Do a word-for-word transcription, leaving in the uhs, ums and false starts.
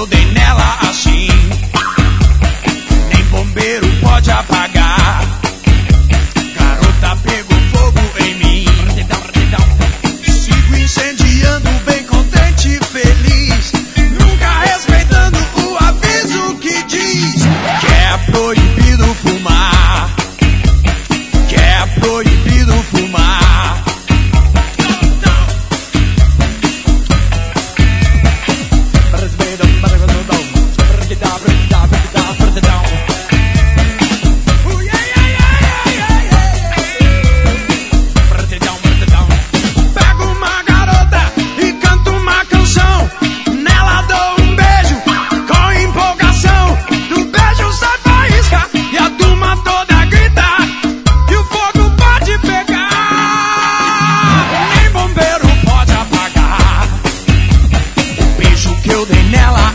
eu dei nela assim, nem bombeiro pode apagar. Garota pegou fogo em mim, sigo incendiando bem contente e feliz, nunca respeitando o aviso que diz que é proibido fumar, que é proibido fumar. Eu dei nela